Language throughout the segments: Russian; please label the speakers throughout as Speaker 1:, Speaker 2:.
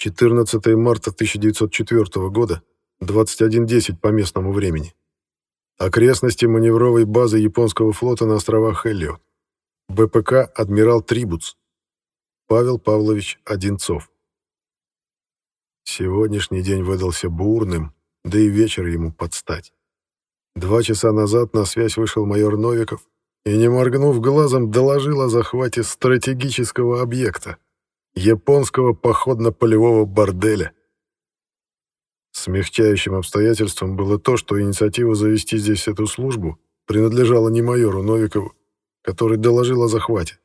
Speaker 1: 14 марта 1904 года, 21:10 по местному времени. Окрестности маневровой базы японского флота на островах Эллиот. БПК «Адмирал Трибуц». Павел Павлович Одинцов. Сегодняшний день выдался бурным, да и вечер ему подстать. 2 часа назад на связь вышел майор Новиков и, не моргнув глазом, доложил о захвате стратегического объекта — японского походно-полевого борделя. Смягчающим обстоятельством было то, что инициатива завести здесь эту службу принадлежала не майору Новикову, который доложил о захвате,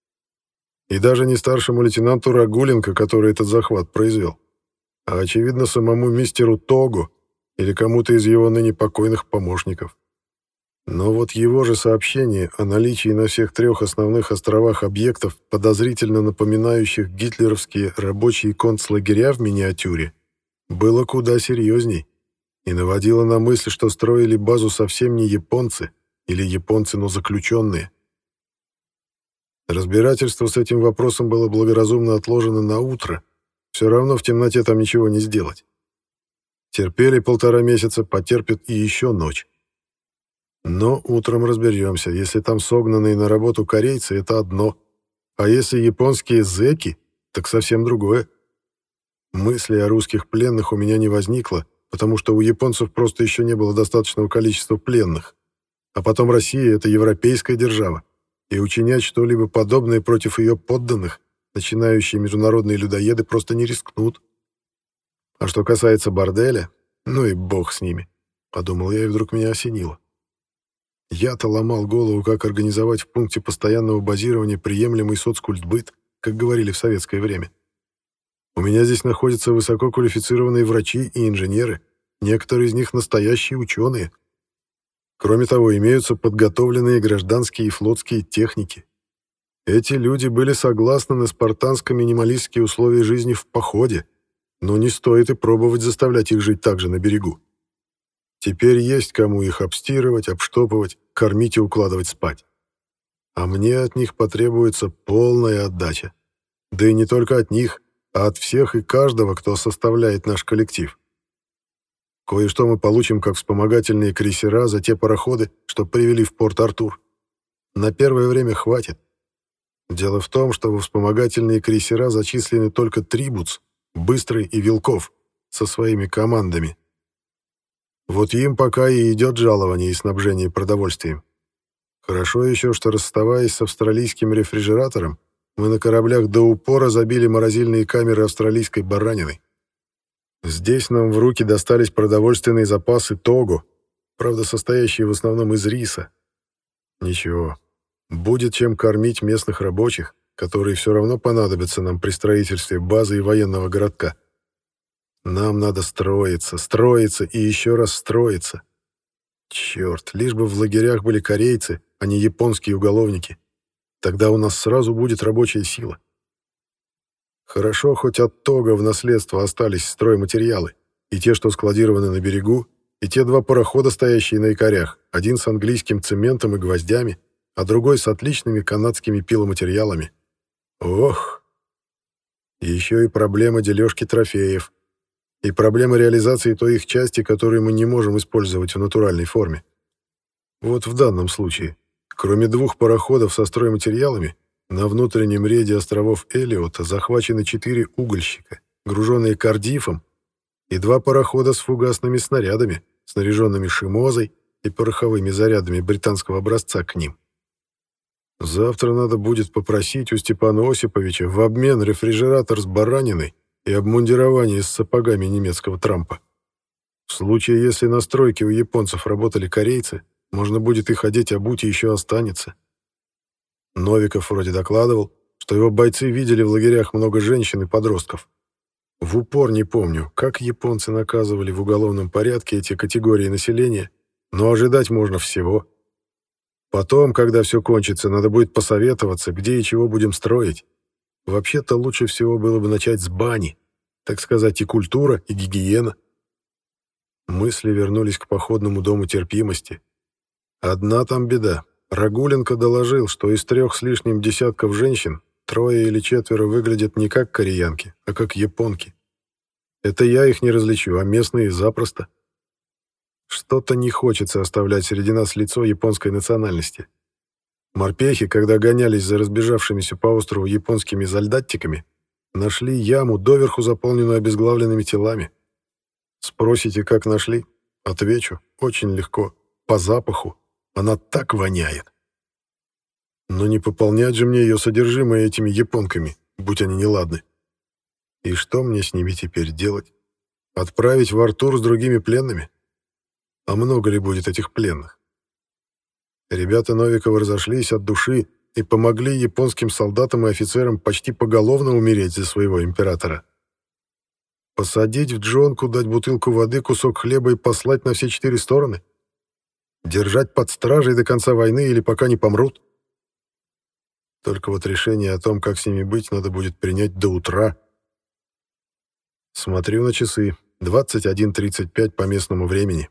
Speaker 1: и даже не старшему лейтенанту Рагуленко, который этот захват произвел, а, очевидно, самому мистеру Того или кому-то из его ныне покойных помощников. Но вот его же сообщение о наличии на всех 3 основных островах объектов, подозрительно напоминающих гитлеровские рабочие концлагеря в миниатюре, было куда серьезней и наводило на мысль, что строили базу совсем не японцы или японцы, но заключенные. Разбирательство с этим вопросом было благоразумно отложено на утро, все равно в темноте там ничего не сделать. Терпели 1,5 месяца, потерпят и еще ночь. Но утром разберемся. Если там согнанные на работу корейцы, это одно. А если японские зэки, так совсем другое. Мысли о русских пленных у меня не возникло, потому что у японцев просто еще не было достаточного количества пленных. А потом Россия — это европейская держава, и учинять что-либо подобное против ее подданных начинающие международные людоеды просто не рискнут. А что касается борделя, ну и бог с ними, подумал я, и вдруг меня осенило. Я-то ломал голову, как организовать в пункте постоянного базирования приемлемый соцкультбыт, как говорили в советское время. У меня здесь находятся высококвалифицированные врачи и инженеры, некоторые из них настоящие ученые. Кроме того, имеются подготовленные гражданские и флотские техники. Эти люди были согласны на спартанско-минималистские условия жизни в походе, но не стоит и пробовать заставлять их жить так же на берегу. Теперь есть кому их обстирывать, обштопывать, кормить и укладывать спать. А мне от них потребуется полная отдача. Да и не только от них, а от всех и каждого, кто составляет наш коллектив. Кое-что мы получим как вспомогательные крейсера за те пароходы, что привели в Порт-Артур. На первое время хватит. Дело в том, что во вспомогательные крейсера зачислены только Трибуц, Быстрый и Вилков со своими командами. Вот им пока и идет жалование и снабжение продовольствием. Хорошо еще, что, расставаясь с австралийским рефрижератором, мы на кораблях до упора забили морозильные камеры австралийской бараниной. Здесь нам в руки достались продовольственные запасы Того, правда, состоящие в основном из риса. Ничего, будет чем кормить местных рабочих, которые все равно понадобятся нам при строительстве базы и военного городка. Нам надо строиться, строиться и еще раз строиться. Черт, лишь бы в лагерях были корейцы, а не японские уголовники. Тогда у нас сразу будет рабочая сила. Хорошо, хоть от Того в наследство остались стройматериалы, и те, что складированы на берегу, и те 2 парохода, стоящие на якорях, один с английским цементом и гвоздями, а другой с отличными канадскими пиломатериалами. Ох! И еще и проблема дележки трофеев, и проблема реализации той их части, которую мы не можем использовать в натуральной форме. Вот в данном случае, кроме 2 пароходов со стройматериалами, на внутреннем рейде островов Эллиота захвачены 4 угольщика, груженные кардифом, и 2 парохода с фугасными снарядами, снаряженными шимозой и пороховыми зарядами британского образца к ним. Завтра надо будет попросить у Степана Осиповича в обмен рефрижератор с бараниной и обмундирование с сапогами немецкого трампа. В случае, если на стройке у японцев работали корейцы, можно будет их одеть, обуть и еще останется. Новиков вроде докладывал, что его бойцы видели в лагерях много женщин и подростков. В упор не помню, как японцы наказывали в уголовном порядке эти категории населения, но ожидать можно всего. Потом, когда все кончится, надо будет посоветоваться, где и чего будем строить. Вообще-то лучше всего было бы начать с бани, так сказать, и культура, и гигиена. Мысли вернулись к походному дому терпимости. Одна там беда. Рагуленко доложил, что из 3 с лишним десятков женщин 3 или 4 выглядят не как кореянки, а как японки. Это я их не различу, а местные запросто. Что-то не хочется оставлять среди нас лицо японской национальности. Морпехи, когда гонялись за разбежавшимися по острову японскими зальдатчиками, нашли яму, доверху заполненную обезглавленными телами. Спросите, как нашли? Отвечу, очень легко. По запаху. Она так воняет. Но не пополнять же мне ее содержимое этими японками, будь они неладны. И что мне с ними теперь делать? Отправить в Артур с другими пленными? А много ли будет этих пленных? Ребята Новикова разошлись от души и помогли японским солдатам и офицерам почти поголовно умереть за своего императора. Посадить в джонку, дать бутылку воды, кусок хлеба и послать на все 4 стороны? Держать под стражей до конца войны или пока не помрут? Только вот решение о том, как с ними быть, надо будет принять до утра. Смотрю на часы. 21:35 по местному времени.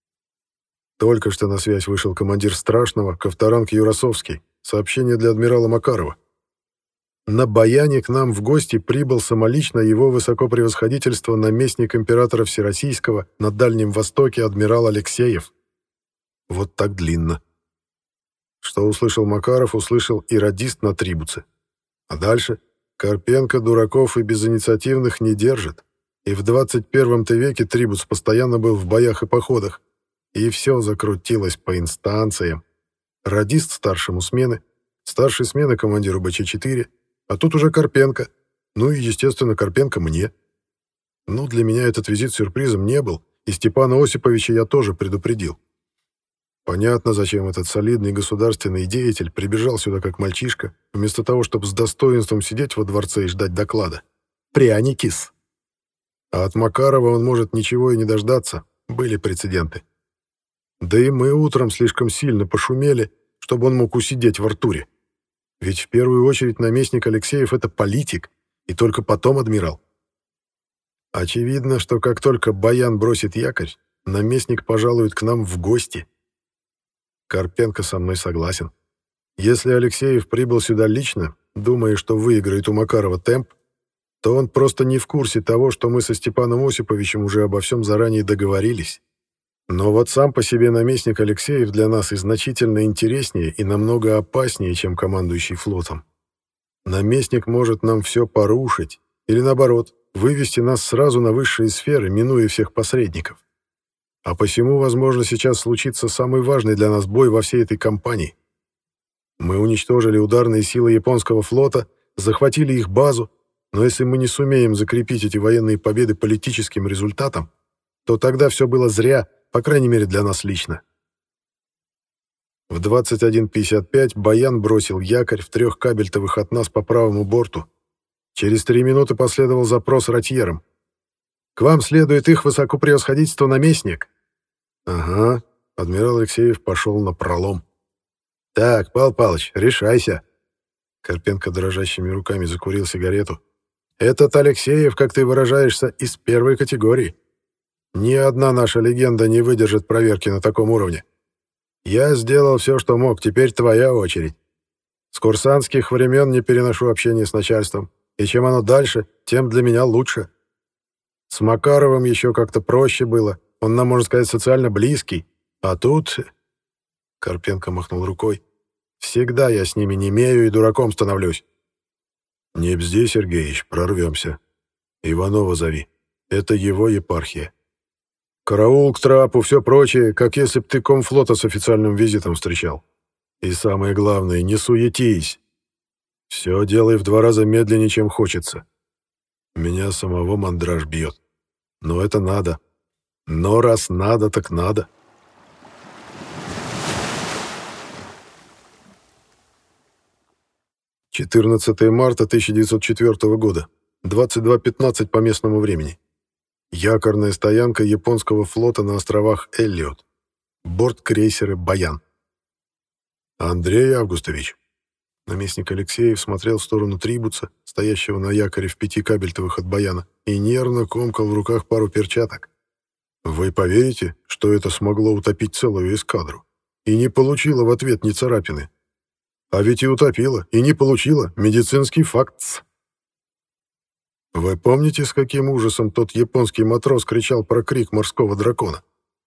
Speaker 1: Только что на связь вышел командир Страшного, Ковторанг Юрасовский. Сообщение для адмирала Макарова. На Баяне к нам в гости прибыл самолично его высокопревосходительство наместник императора Всероссийского на Дальнем Востоке адмирал Алексеев. Вот так длинно. Что услышал Макаров, услышал и радист на Трибуце. А дальше Карпенко дураков и безинициативных не держит. И в 21-м-то веке Трибуц постоянно был в боях и походах. И все закрутилось по инстанциям. Радист старшему смены, старшей смены командиру БЧ-4, а тут уже Карпенко. Ну и, естественно, Карпенко мне. Ну, для меня этот визит сюрпризом не был, и Степана Осиповича я тоже предупредил. Понятно, зачем этот солидный государственный деятель прибежал сюда как мальчишка, вместо того, чтобы с достоинством сидеть во дворце и ждать доклада. Пряникис. А от Макарова он может ничего и не дождаться. Были прецеденты. Да и мы утром слишком сильно пошумели, чтобы он мог усидеть в Артуре. Ведь в первую очередь наместник Алексеев — это политик, и только потом адмирал. Очевидно, что как только Баян бросит якорь, наместник пожалует к нам в гости. Карпенко со мной согласен. Если Алексеев прибыл сюда лично, думая, что выиграет у Макарова темп, то он просто не в курсе того, что мы со Степаном Осиповичем уже обо всем заранее договорились. Но вот сам по себе наместник Алексеев для нас и значительно интереснее и намного опаснее, чем командующий флотом. Наместник может нам все порушить, или наоборот, вывести нас сразу на высшие сферы, минуя всех посредников. А посему, возможно, сейчас случится самый важный для нас бой во всей этой кампании. Мы уничтожили ударные силы японского флота, захватили их базу, но если мы не сумеем закрепить эти военные победы политическим результатом, то тогда все было зря, по крайней мере для нас лично. В 21:55 Баян бросил якорь в 3 кабельтовых от нас по правому борту. Через 3 минуты последовал запрос ротьером. «К вам следует их высокопревосходительство наместник». «Ага», — адмирал Алексеев пошел на пролом. «Так, Павел Павлович, решайся». Карпенко дрожащими руками закурил сигарету. «Этот Алексеев, как ты выражаешься, из первой категории. Ни одна наша легенда не выдержит проверки на таком уровне. Я сделал все, что мог, теперь твоя очередь. С курсантских времен не переношу общение с начальством, и чем оно дальше, тем для меня лучше. С Макаровым еще как-то проще было, он нам, можно сказать, социально близкий, а тут...» Карпенко махнул рукой. «Всегда я с ними немею и дураком становлюсь». «Не бзди, Сергеич, прорвемся. Иванова зови. Это его епархия. Караул к трапу, все прочее, как если б ты комфлота с официальным визитом встречал. И самое главное, не суетись. Все делай в 2 раза медленнее, чем хочется. Меня самого мандраж бьет. Но это надо. Но раз надо, так надо». 14 марта 1904 года, 22:15 по местному времени. Якорная стоянка японского флота на островах Эллиот. Борт крейсера «Баян». «Андрей Августович». Наместник Алексеев смотрел в сторону Трибуца, стоящего на якоре в 5 кабельтовых от Баяна, и нервно комкал в руках пару перчаток. «Вы поверите, что это смогло утопить целую эскадру? И не получило в ответ ни царапины? А ведь и утопило, и не получило. Медицинский факт. Вы помните, с каким ужасом тот японский матрос кричал про крик морского дракона?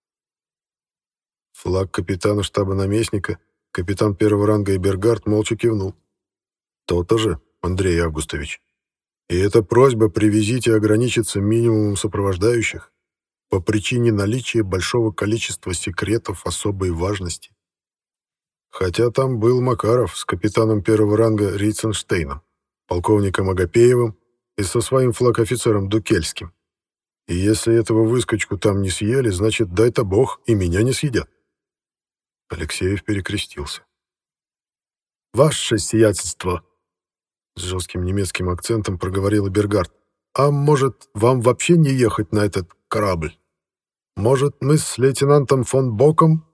Speaker 1: Флаг капитана штаба наместника, капитан первого ранга Эбергард молча кивнул. То-то же, Андрей Августович. И эта просьба привезить и ограничиться минимумом сопровождающих по причине наличия большого количества секретов особой важности. Хотя там был Макаров с капитаном первого ранга Ритценштейном, полковником Агапеевым и со своим флаг-офицером Дукельским. И если этого выскочку там не съели, значит, дай-то бог, и меня не съедят. Алексеев перекрестился. «Ваше сиятельство!» — с жестким немецким акцентом проговорил Эбергард. «А может, вам вообще не ехать на этот корабль? Может, мы с лейтенантом фон Боком?»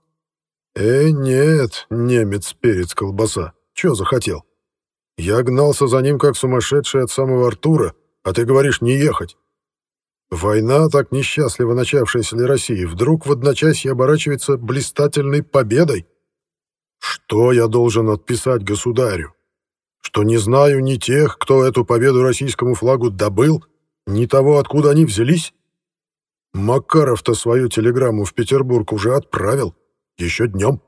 Speaker 1: Нет, немец, перец, колбаса. Чё захотел? Я гнался за ним, как сумасшедший от самого Артура, а ты говоришь не ехать. Война, так несчастливо начавшаяся для России, вдруг в одночасье оборачивается блистательной победой. Что я должен отписать государю? Что не знаю ни тех, кто эту победу российскому флагу добыл, ни того, откуда они взялись? Макаров-то свою телеграмму в Петербург уже отправил. Еще днем.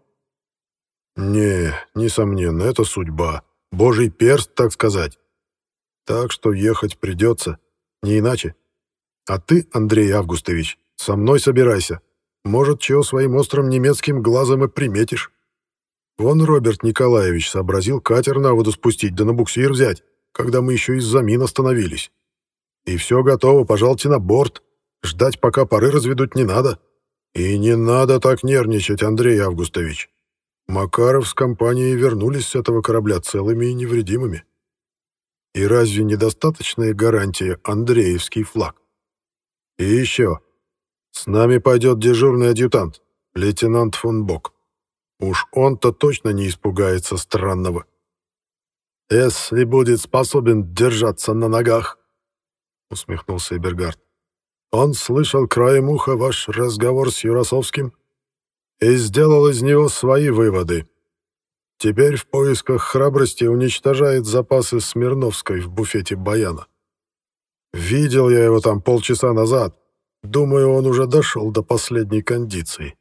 Speaker 1: Не, несомненно, это судьба. Божий перст, так сказать. Так что ехать придется. Не иначе. А ты, Андрей Августович, со мной собирайся. Может, чего своим острым немецким глазом и приметишь. Вон Роберт Николаевич сообразил катер на воду спустить, да на буксир взять, когда мы еще из-за мин остановились. И все готово, пожалуйте на борт. Ждать, пока пары разведут, не надо. И не надо так нервничать, Андрей Августович. Макаров с компанией вернулись с этого корабля целыми и невредимыми. И разве недостаточная гарантия Андреевский флаг? И еще. С нами пойдет дежурный адъютант, лейтенант фон Бок. Уж он-то точно не испугается странного. «Если будет способен держаться на ногах», — усмехнулся Эбергард. «Он слышал краем уха ваш разговор с Юрасовским и сделал из него свои выводы. Теперь в поисках храбрости уничтожает запасы Смирновской в буфете Баяна. Видел я его там полчаса назад. Думаю, он уже дошел до последней кондиции».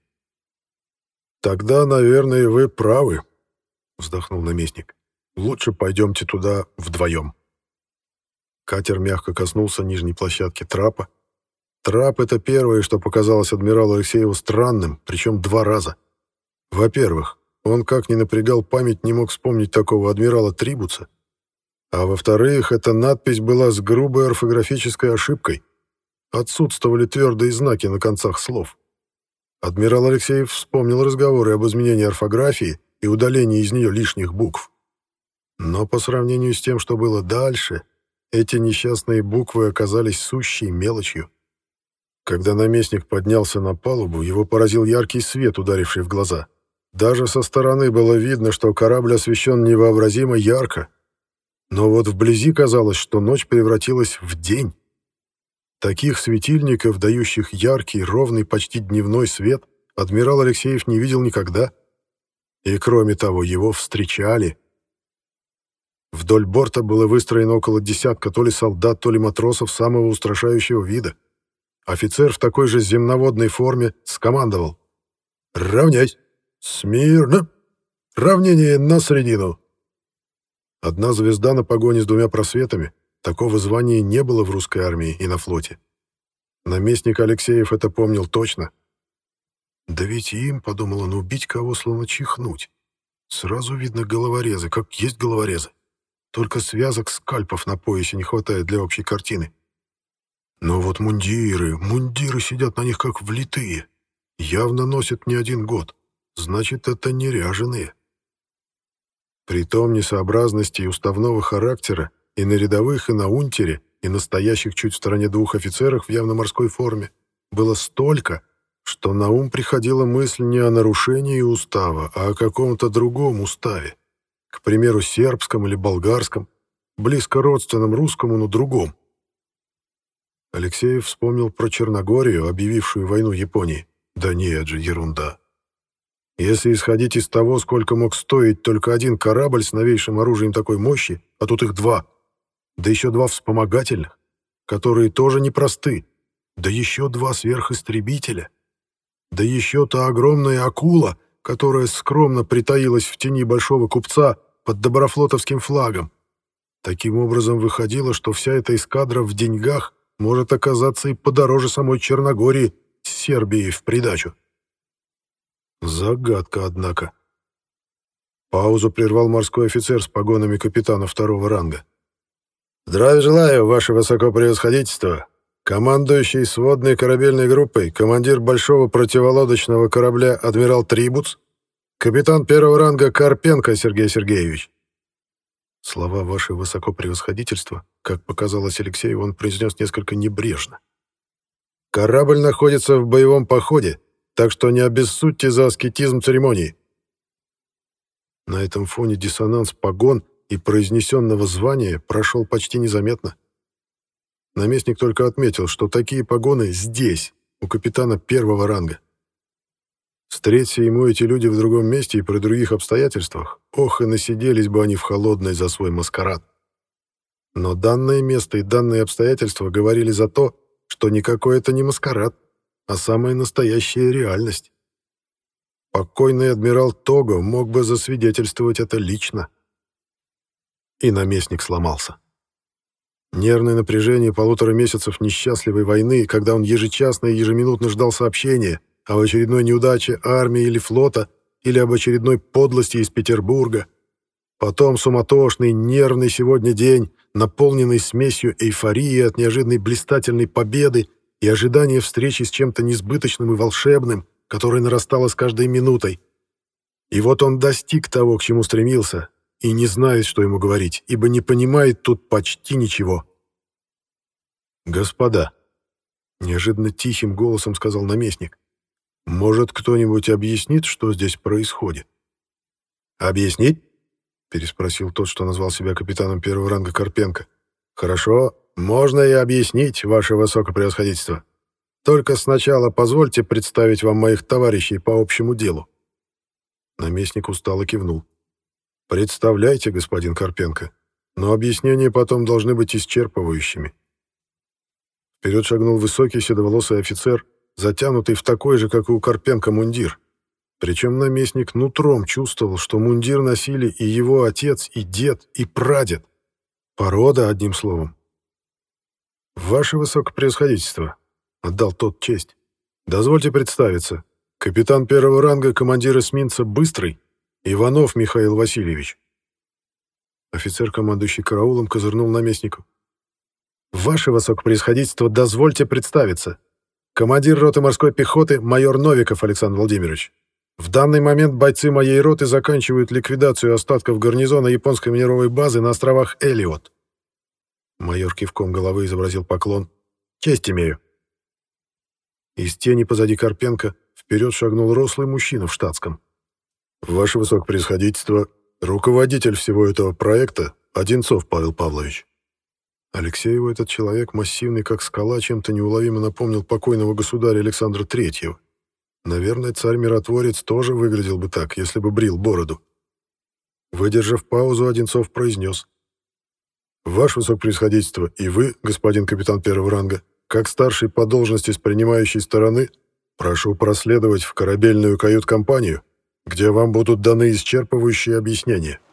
Speaker 1: «Тогда, наверное, вы правы», — вздохнул наместник. «Лучше пойдемте туда вдвоем». Катер мягко коснулся нижней площадки трапа. Трап — это первое, что показалось адмиралу Алексееву странным, причем 2 раза. Во-первых, он, как ни напрягал память, не мог вспомнить такого адмирала Трибуца. А во-вторых, эта надпись была с грубой орфографической ошибкой. Отсутствовали твердые знаки на концах слов. Адмирал Алексеев вспомнил разговоры об изменении орфографии и удалении из нее лишних букв. Но по сравнению с тем, что было дальше, эти несчастные буквы оказались сущей мелочью. Когда наместник поднялся на палубу, его поразил яркий свет, ударивший в глаза. Даже со стороны было видно, что корабль освещен невообразимо ярко. Но вот вблизи казалось, что ночь превратилась в день. Таких светильников, дающих яркий, ровный, почти дневной свет, адмирал Алексеев не видел никогда. И кроме того, его встречали. Вдоль борта было выстроено около десятка то ли солдат, то ли матросов самого устрашающего вида. Офицер в такой же земноводной форме скомандовал: «Равняйсь! Смирно! Равнение на середину!» Одна звезда на погоне с 2 просветами. Такого звания не было в русской армии и на флоте. Наместник Алексеев это помнил точно. «Да ведь им, — подумал он, — убить кого словно чихнуть. Сразу видно головорезы, как есть головорезы. Только связок скальпов на поясе не хватает для общей картины. Но вот мундиры сидят на них как влитые. Явно носят не 1 год. Значит, это не ряженые». Притом несообразностей уставного характера и на рядовых, и на унтере, и на стоящих чуть в стороне 2 офицерах в явно морской форме было столько, что на ум приходила мысль не о нарушении устава, а о каком-то другом уставе. К примеру, сербском или болгарском, близко родственном русскому, но другом. Алексеев вспомнил про Черногорию, объявившую войну Японии. Да нет же, ерунда. Если исходить из того, сколько мог стоить только 1 корабль с новейшим оружием такой мощи, а тут их 2, да еще 2 вспомогательных, которые тоже непросты. Да еще 2 сверхистребителя. Да еще та огромная акула, которая скромно притаилась в тени большого купца под доброфлотовским флагом. Таким образом, выходило, что вся эта эскадра в деньгах может оказаться и подороже самой Черногории с Сербией в придачу. Загадка, однако. Паузу прервал морской офицер с погонами капитана 2-го ранга. «Здравия желаю, ваше высокопревосходительство. Командующий сводной корабельной группой, командир большого противолодочного корабля адмирал Трибуц, капитан 1-го ранга Карпенко Сергей Сергеевич». Слова «ваше высокопревосходительство», как показалось Алексею, он произнес несколько небрежно. «Корабль находится в боевом походе, так что не обессудьте за аскетизм церемонии». На этом фоне диссонанс погон и произнесенного звания прошел почти незаметно. Наместник только отметил, что такие погоны здесь, у капитана 1-го ранга. Встреться ему эти люди в другом месте и при других обстоятельствах, ох, и насиделись бы они в холодной за свой маскарад. Но данное место и данные обстоятельства говорили за то, что никакой это не маскарад, а самая настоящая реальность. Покойный адмирал Того мог бы засвидетельствовать это лично. И наместник сломался. Нервное напряжение 1,5 месяцев несчастливой войны, когда он ежечасно и ежеминутно ждал сообщения об очередной неудаче армии или флота, или об очередной подлости из Петербурга. Потом суматошный, нервный сегодня день, наполненный смесью эйфории от неожиданной блистательной победы и ожидания встречи с чем-то несбыточным и волшебным, которое нарастало с каждой минутой. И вот он достиг того, к чему стремился, и не знает, что ему говорить, ибо не понимает тут почти ничего. «Господа», — неожиданно тихим голосом сказал наместник, «может, кто-нибудь объяснит, что здесь происходит?» «Объяснить?» — переспросил тот, что назвал себя капитаном 1-го ранга Карпенко. «Хорошо, можно и объяснить, ваше высокопревосходительство. Только сначала позвольте представить вам моих товарищей по общему делу». Наместник устало кивнул. «Представляйте, господин Карпенко, но объяснения потом должны быть исчерпывающими». Вперед шагнул высокий седоволосый офицер, затянутый в такой же, как и у Карпенко, мундир. Причем наместник нутром чувствовал, что мундир носили и его отец, и дед, и прадед. Порода, одним словом. «Ваше высокопревосходительство», — отдал тот честь, — «дозвольте представиться. Капитан 1-го ранга, командир эсминца «Быстрый», Иванов Михаил Васильевич». Офицер, командующий караулом, козырнул наместнику. «Ваше высокопревосходительство, дозвольте представиться. Командир роты морской пехоты майор Новиков Александр Владимирович. В данный момент бойцы моей роты заканчивают ликвидацию остатков гарнизона японской минеровой базы на островах Элиот». Майор кивком головы изобразил поклон. «Честь имею». Из тени позади Карпенко вперед шагнул рослый мужчина в штатском. «Ваше высокопревосходительство, руководитель всего этого проекта Одинцов Павел Павлович». Алексееву этот человек, массивный как скала, чем-то неуловимо напомнил покойного государя Александра III. Наверное, царь-миротворец тоже выглядел бы так, если бы брил бороду. Выдержав паузу, Одинцов произнес: «Ваше высокопревосходительство и вы, господин капитан 1-го ранга, как старший по должности с принимающей стороны, прошу проследовать в корабельную кают-компанию, где вам будут даны исчерпывающие объяснения».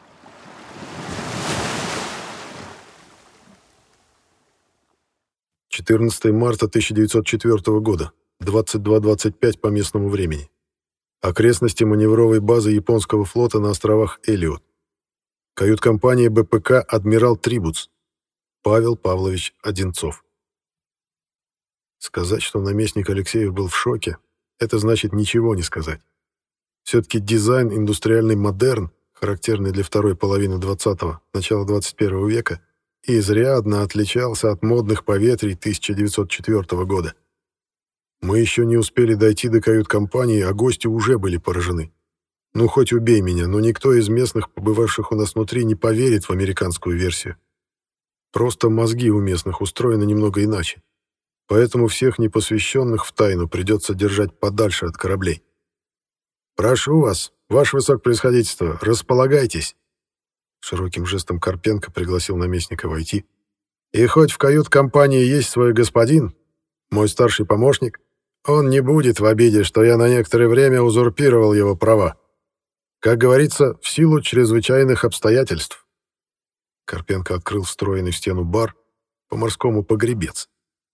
Speaker 1: 14 марта 1904 года, 22:25 по местному времени. Окрестности маневровой базы японского флота на островах Элиот. Кают-компания БПК «Адмирал Трибуц». Павел Павлович Одинцов. Сказать, что наместник Алексеев был в шоке, это значит ничего не сказать. Все-таки дизайн индустриальный модерн, характерный для второй половины 20-го, начала 21 века, изрядно отличался от модных поветрий 1904 года. Мы еще не успели дойти до кают-компании, а гости уже были поражены. Ну, хоть убей меня, но никто из местных, побывавших у нас внутри, не поверит в американскую версию. Просто мозги у местных устроены немного иначе. Поэтому всех непосвященных в тайну придется держать подальше от кораблей. «Прошу вас, ваше высокопревосходительство, располагайтесь!» Широким жестом Карпенко пригласил наместника войти. И хоть в кают-компании есть свой господин, мой старший помощник, он не будет в обиде, что я на некоторое время узурпировал его права. Как говорится, в силу чрезвычайных обстоятельств». Карпенко открыл встроенный в стену бар, по-морскому погребец.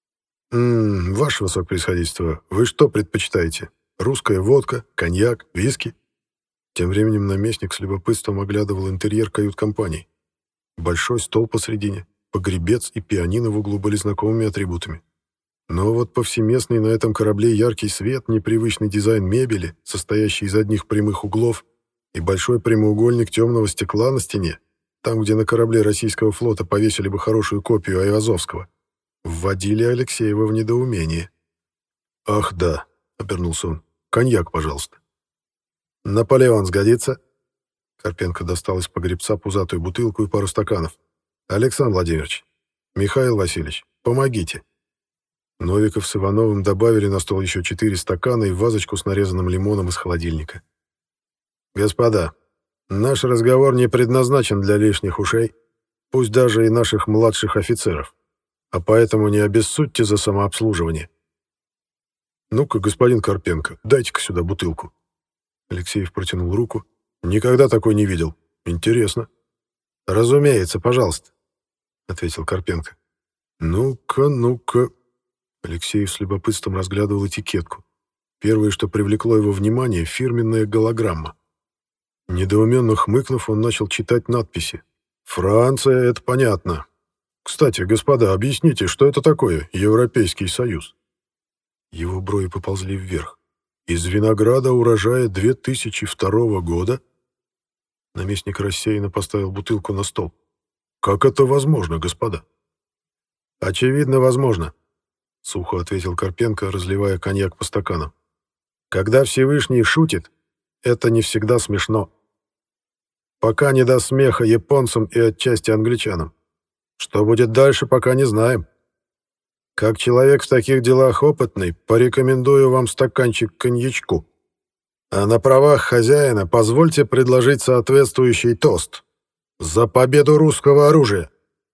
Speaker 1: «Ваше высокопревосходительство, вы что предпочитаете? Русская водка, коньяк, виски?» Тем временем наместник с любопытством оглядывал интерьер кают-компании. Большой стол посредине, погребец и пианино в углу были знакомыми атрибутами. Но вот повсеместный на этом корабле яркий свет, непривычный дизайн мебели, состоящий из одних прямых углов, и большой прямоугольник темного стекла на стене, там, где на корабле российского флота повесили бы хорошую копию Айвазовского, вводили Алексеева в недоумение. «Ах, да», — обернулся он, — «коньяк, пожалуйста». «Наполеон сгодится?» Карпенко достал из погребца пузатую бутылку и пару стаканов. «Александр Владимирович, Михаил Васильевич, помогите». Новиков с Ивановым добавили на стол еще 4 стакана и вазочку с нарезанным лимоном из холодильника. «Господа, наш разговор не предназначен для лишних ушей, пусть даже и наших младших офицеров, а поэтому не обессудьте за самообслуживание». «Ну-ка, господин Карпенко, дайте-ка сюда бутылку». Алексеев протянул руку. «Никогда такой не видел. Интересно». «Разумеется, пожалуйста», — ответил Карпенко. «Ну-ка, ну-ка». Алексеев с любопытством разглядывал этикетку. Первое, что привлекло его внимание — фирменная голограмма. Недоуменно хмыкнув, он начал читать надписи. «Франция, это понятно. Кстати, господа, объясните, что это такое Европейский Союз?» Его брови поползли вверх. «Из винограда урожая 2002 года?» Наместник рассеянно поставил бутылку на стол. «Как это возможно, господа?» «Очевидно, возможно», — сухо ответил Карпенко, разливая коньяк по стаканам. «Когда Всевышний шутит, это не всегда смешно. Пока не до смеха японцам и отчасти англичанам. Что будет дальше, пока не знаем. Как человек в таких делах опытный, порекомендую вам стаканчик коньячку. А на правах хозяина позвольте предложить соответствующий тост. За победу русского оружия!»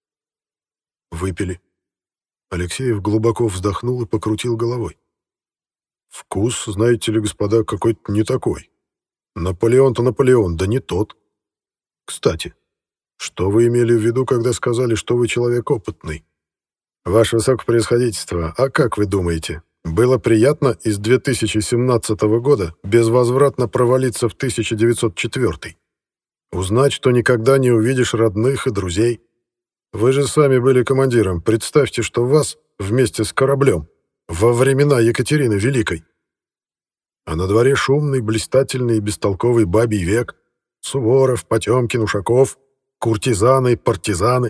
Speaker 1: Выпили. Алексеев глубоко вздохнул и покрутил головой. «Вкус, знаете ли, господа, какой-то не такой. Наполеон-то Наполеон, да не тот. Кстати, что вы имели в виду, когда сказали, что вы человек опытный? Ваше высокопревосходительство, а как вы думаете, было приятно из 2017 года безвозвратно провалиться в 1904? Узнать, что никогда не увидишь родных и друзей? Вы же сами были командиром. Представьте, что вас вместе с кораблем во времена Екатерины Великой. А на дворе шумный, блистательный и бестолковый бабий век. Суворов, Потемкин, Ушаков, куртизаны, партизаны.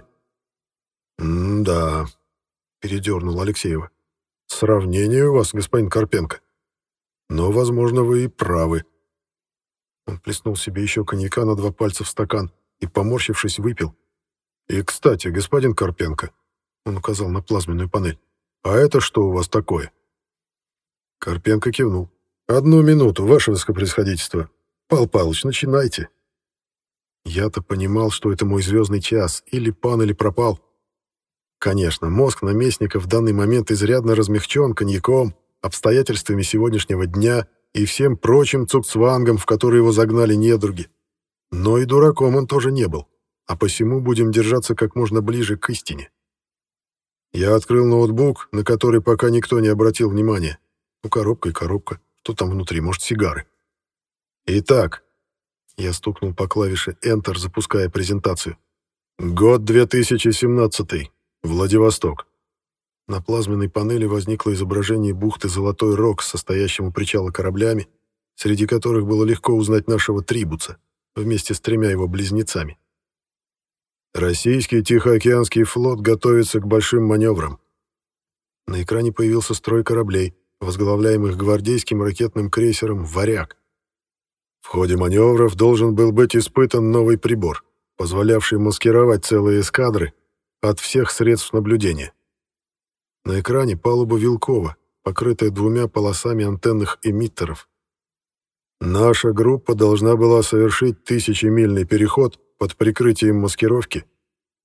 Speaker 1: «Да», — передернул Алексеева. «Сравнение у вас, господин Карпенко. Но, возможно, вы и правы». Он плеснул себе еще коньяка на 2 пальца в стакан и, поморщившись, выпил. «И, кстати, господин Карпенко», — он указал на плазменную панель, — «а это что у вас такое?» Карпенко кивнул. «Одну минуту, ваше высокопревосходительство. Пал Палыч, начинайте». Я-то понимал, что это мой звездный час, или пан, или пропал. Конечно, мозг наместника в данный момент изрядно размягчен коньяком, обстоятельствами сегодняшнего дня и всем прочим цугцвангом, в который его загнали недруги. Но и дураком он тоже не был, а посему будем держаться как можно ближе к истине. Я открыл ноутбук, на который пока никто не обратил внимания. Ну, коробка и коробка. Что там внутри? Может, сигары? Итак, я стукнул по клавише Enter, запуская презентацию. Год 2017. Владивосток. На плазменной панели возникло изображение бухты Золотой Рог с состоящим у причала кораблями, среди которых было легко узнать нашего Трибуца, вместе с 3 его близнецами. Российский Тихоокеанский флот готовится к большим маневрам. На экране появился строй кораблей, возглавляемых гвардейским ракетным крейсером «Варяг». В ходе маневров должен был быть испытан новый прибор, позволявший маскировать целые эскадры от всех средств наблюдения. На экране палуба Вилкова, покрытая 2 полосами антенных эмиттеров. Наша группа должна была совершить 1000-мильный переход под прикрытием маскировки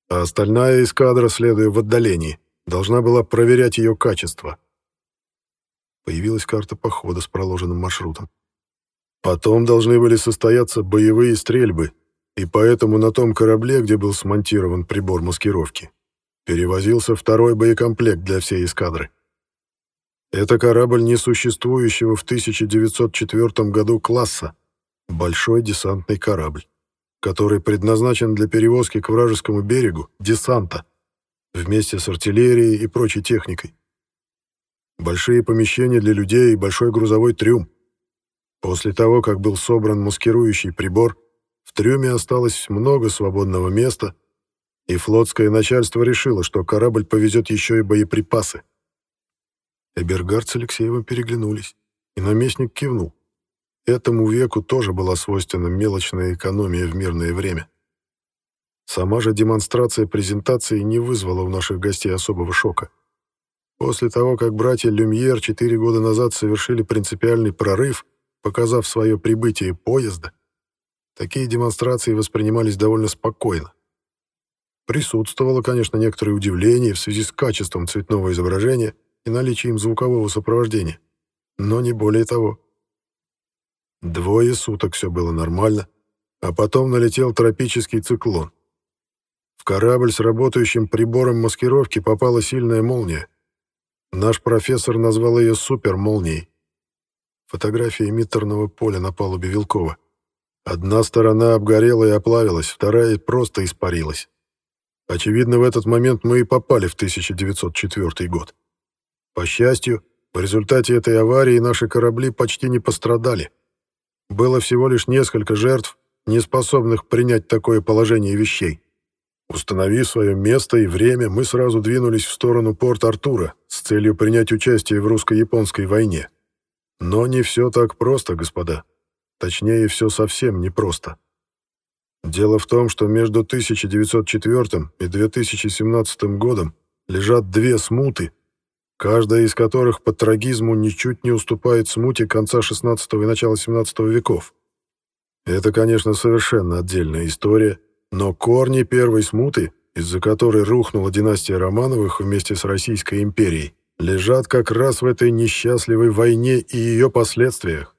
Speaker 1: а остальная эскадра, следуя в отдалении, должна была проверять ее качество. Появилась карта похода с проложенным маршрутом. Потом должны были состояться боевые стрельбы, и поэтому на том корабле, где был смонтирован прибор маскировки, перевозился второй боекомплект для всей эскадры. Это корабль несуществующего в 1904 году класса, большой десантный корабль, который предназначен для перевозки к вражескому берегу десанта, вместе с артиллерией и прочей техникой. Большие помещения для людей и большой грузовой трюм. После того, как был собран маскирующий прибор, в трюме осталось много свободного места, и флотское начальство решило, что корабль повезет еще и боеприпасы. Эбергард с Алексеевым переглянулись, и наместник кивнул. Этому веку тоже была свойственна мелочная экономия в мирное время. Сама же демонстрация презентации не вызвала у наших гостей особого шока. После того, как братья Люмьер 4 года назад совершили принципиальный прорыв, показав свое прибытие поезда, такие демонстрации воспринимались довольно спокойно. Присутствовало, конечно, некоторое удивление в связи с качеством цветного изображения и наличием звукового сопровождения, но не более того. 2 суток все было нормально, а потом налетел тропический циклон. В корабль с работающим прибором маскировки попала сильная молния. Наш профессор назвал ее супермолнией. Фотография эмиттерного поля на палубе Вилкова. Одна сторона обгорела и оплавилась, вторая просто испарилась. Очевидно, в этот момент мы и попали в 1904 год. По счастью, в результате этой аварии наши корабли почти не пострадали. Было всего лишь несколько жертв, не способных принять такое положение вещей. Установив свое место и время, мы сразу двинулись в сторону Порт-Артура с целью принять участие в русско-японской войне. Но не все так просто, господа. Точнее, все совсем непросто. Дело в том, что между 1904 и 2017 годом лежат 2 смуты, каждая из которых по трагизму ничуть не уступает смуте конца XVI и начала XVII веков. Это, конечно, совершенно отдельная история, но корни первой смуты, из-за которой рухнула династия Романовых вместе с Российской империей, лежат как раз в этой несчастливой войне и ее последствиях.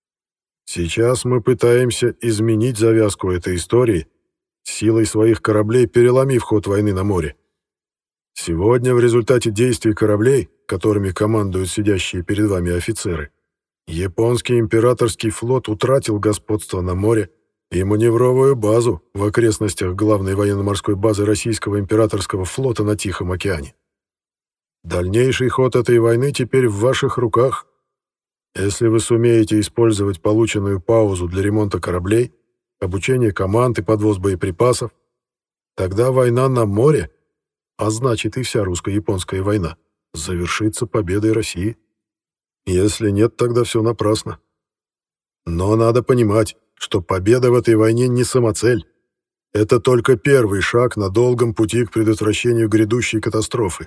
Speaker 1: Сейчас мы пытаемся изменить завязку этой истории, силой своих кораблей переломив ход войны на море. Сегодня в результате действий кораблей, которыми командуют сидящие перед вами офицеры, японский императорский флот утратил господство на море и маневровую базу в окрестностях главной военно-морской базы российского императорского флота на Тихом океане. Дальнейший ход этой войны теперь в ваших руках. Если вы сумеете использовать полученную паузу для ремонта кораблей, обучения команд и подвоз боеприпасов, тогда война на море, а значит и вся русско-японская война, завершится победой России. Если нет, тогда все напрасно. Но надо понимать, что победа в этой войне не самоцель. Это только первый шаг на долгом пути к предотвращению грядущей катастрофы.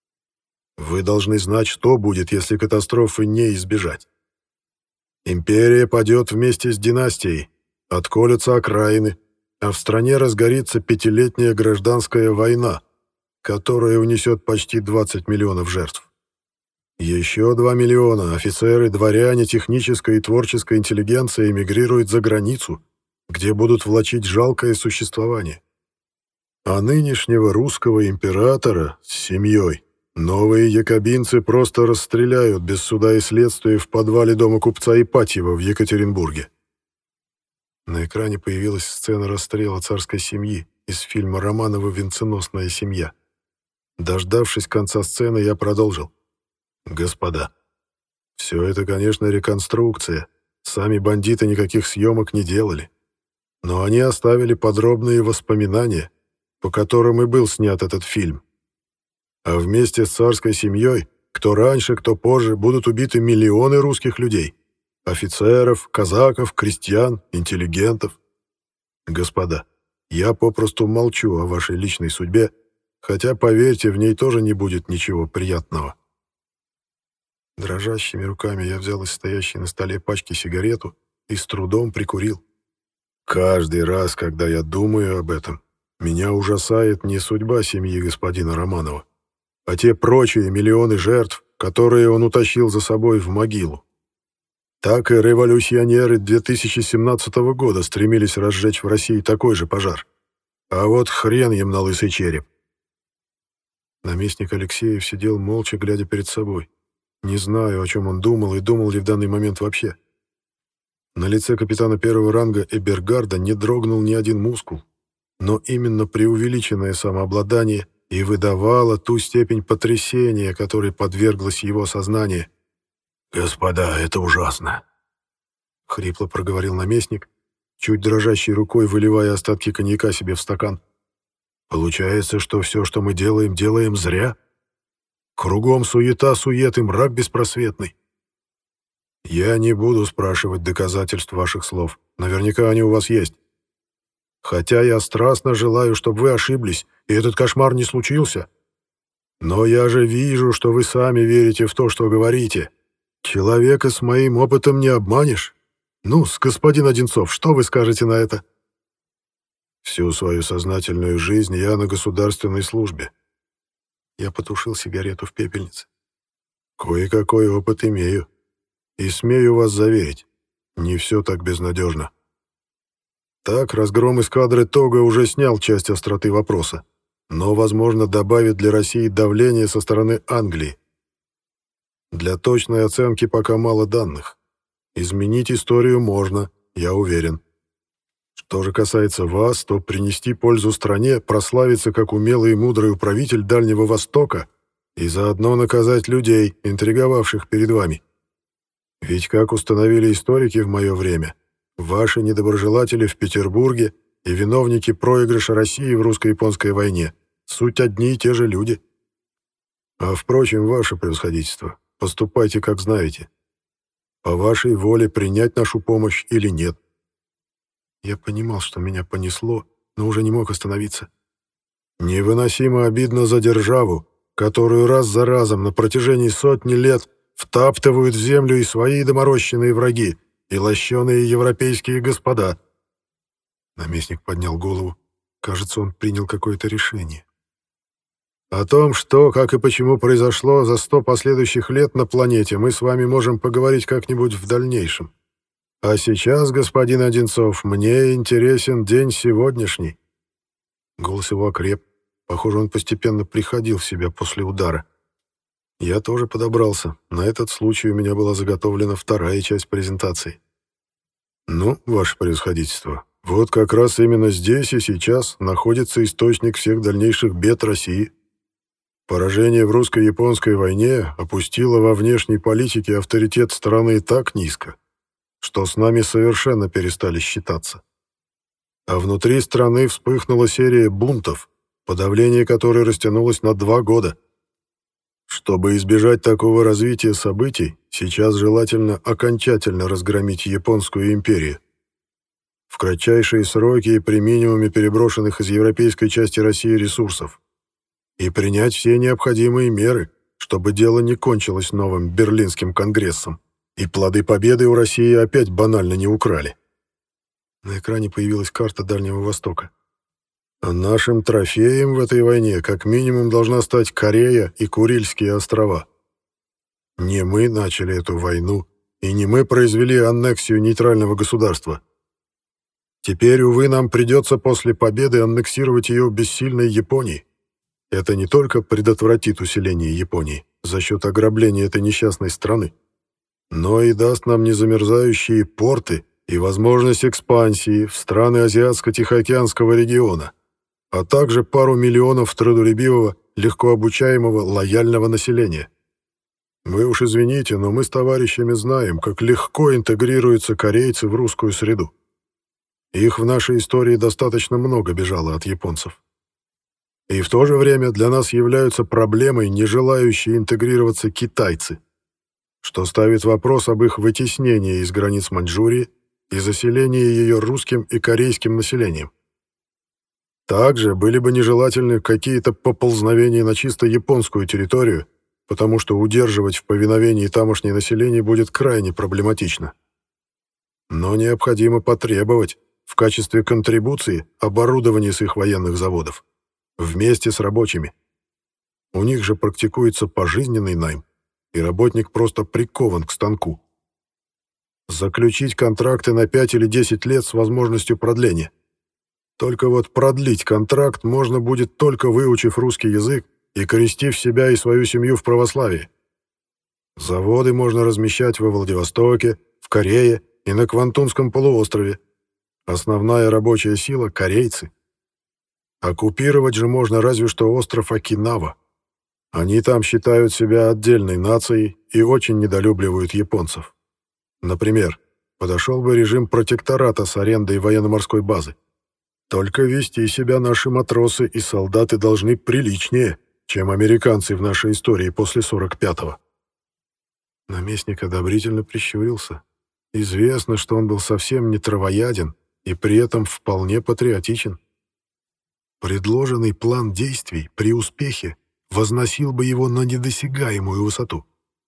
Speaker 1: Вы должны знать, что будет, если катастрофы не избежать. Империя падет вместе с династией, отколются окраины, а в стране разгорится 5-летняя гражданская война, которая унесет почти 20 миллионов жертв. Еще 2 миллиона офицеры, дворяне, техническая и творческая интеллигенция эмигрируют за границу, где будут влачить жалкое существование. А нынешнего русского императора с семьей новые якобинцы просто расстреляют без суда и следствия в подвале дома купца Ипатьева в Екатеринбурге. На экране появилась сцена расстрела царской семьи из фильма Романова «Венценосная семья». Дождавшись конца сцены, я продолжил. Господа, все это, конечно, реконструкция. Сами бандиты никаких съемок не делали. Но они оставили подробные воспоминания, по которым и был снят этот фильм. А вместе с царской семьей, кто раньше, кто позже, будут убиты миллионы русских людей. Офицеров, казаков, крестьян, интеллигентов. Господа, я попросту молчу о вашей личной судьбе, хотя, поверьте, в ней тоже не будет ничего приятного. Дрожащими руками я взял из стоящей на столе пачки сигарету и с трудом прикурил. Каждый раз, когда я думаю об этом, Меня ужасает не судьба семьи господина Романова, а те прочие миллионы жертв, которые он утащил за собой в могилу. Так и революционеры 2017 года стремились разжечь в России такой же пожар. А вот хрен им на лысый череп. Наместник Алексеев сидел молча, глядя перед собой. Не знаю, о чем он думал и думал ли в данный момент вообще. На лице капитана первого ранга Эбергарда не дрогнул ни один мускул, но именно преувеличенное самообладание и выдавало ту степень потрясения, которой подверглось его сознание. «Господа, это ужасно!» — хрипло проговорил наместник, чуть дрожащей рукой выливая остатки коньяка себе в стакан. «Получается, что все, что мы делаем, делаем зря? Кругом суета-сует и мрак беспросветный. Я не буду спрашивать доказательств ваших слов. Наверняка они у вас есть. Хотя я страстно желаю, чтобы вы ошиблись, и этот кошмар не случился. Но я же вижу, что вы сами верите в то, что говорите. Человека с моим опытом не обманешь. Ну-с, господин Одинцов, что вы скажете на это?» «Всю свою сознательную жизнь я на государственной службе». Я потушил сигарету в пепельнице. «Кое-какой опыт имею. И смею вас заверить, не все так безнадежно. Так, разгром эскадры Тога уже снял часть остроты вопроса, но, возможно, добавит для России давление со стороны Англии. Для точной оценки пока мало данных. Изменить историю можно, я уверен. Что же касается вас, то принести пользу стране, прославиться как умелый и мудрый управитель Дальнего Востока и заодно наказать людей, интриговавших перед вами. Ведь, как установили историки в мое время, ваши недоброжелатели в Петербурге и виновники проигрыша России в русско-японской войне суть одни и те же люди. А, впрочем, ваше превосходительство, поступайте, как знаете. По вашей воле принять нашу помощь или нет». Я понимал, что меня понесло, но уже не мог остановиться. «Невыносимо обидно за державу, которую раз за разом на протяжении сотни лет втаптывают в землю и свои доморощенные враги, и лощеные европейские господа». Наместник поднял голову. Кажется, он принял какое-то решение. «О том, что, как и почему произошло за 100 последующих лет на планете, мы с вами можем поговорить как-нибудь в дальнейшем. А сейчас, господин Одинцов, мне интересен день сегодняшний». Голос его окреп. Похоже, он постепенно приходил в себя после удара. Я тоже подобрался. На этот случай у меня была заготовлена вторая часть презентации. «Ну, ваше превосходительство, вот как раз именно здесь и сейчас находится источник всех дальнейших бед России. Поражение в русско-японской войне опустило во внешней политике авторитет страны так низко, что с нами совершенно перестали считаться. А внутри страны вспыхнула серия бунтов, подавление которой растянулось на 2 года. Чтобы избежать такого развития событий, сейчас желательно окончательно разгромить Японскую империю. В кратчайшие сроки и при минимуме переброшенных из европейской части России ресурсов. И принять все необходимые меры, чтобы дело не кончилось новым Берлинским конгрессом, и плоды победы у России опять банально не украли. На экране появилась карта Дальнего Востока. А нашим трофеем в этой войне как минимум должна стать Корея и Курильские острова. Не мы начали эту войну, и не мы произвели аннексию нейтрального государства. Теперь, увы, нам придется после победы аннексировать ее бессильной Японии. Это не только предотвратит усиление Японии за счет ограбления этой несчастной страны, но и даст нам незамерзающие порты и возможность экспансии в страны Азиатско-Тихоокеанского региона, а также пару миллионов трудолюбивого, легко обучаемого, лояльного населения. Вы уж извините, но мы с товарищами знаем, как легко интегрируются корейцы в русскую среду. Их в нашей истории достаточно много бежало от японцев. И в то же время для нас являются проблемой не желающие интегрироваться китайцы, что ставит вопрос об их вытеснении из границ Маньчжурии и заселении ее русским и корейским населением. Также были бы нежелательны какие-то поползновения на чисто японскую территорию, потому что удерживать в повиновении тамошнее население будет крайне проблематично. Но необходимо потребовать, в качестве контрибуции оборудование с их военных заводов, вместе с рабочими. У них же практикуется пожизненный найм, и работник просто прикован к станку. Заключить контракты на 5 или 10 лет с возможностью продления. Только вот продлить контракт можно будет, только выучив русский язык и крестив себя и свою семью в православии. Заводы можно размещать во Владивостоке, в Корее и на Квантунском полуострове. Основная рабочая сила — корейцы. Оккупировать же можно разве что остров Окинава. Они там считают себя отдельной нацией и очень недолюбливают японцев. Например, подошел бы режим протектората с арендой военно-морской базы. Только вести себя наши матросы и солдаты должны приличнее, чем американцы в нашей истории после 45-го. Наместник одобрительно прищурился. Известно, что он был совсем не травояден и при этом вполне патриотичен. Предложенный план действий при успехе возносил бы его на недосягаемую высоту.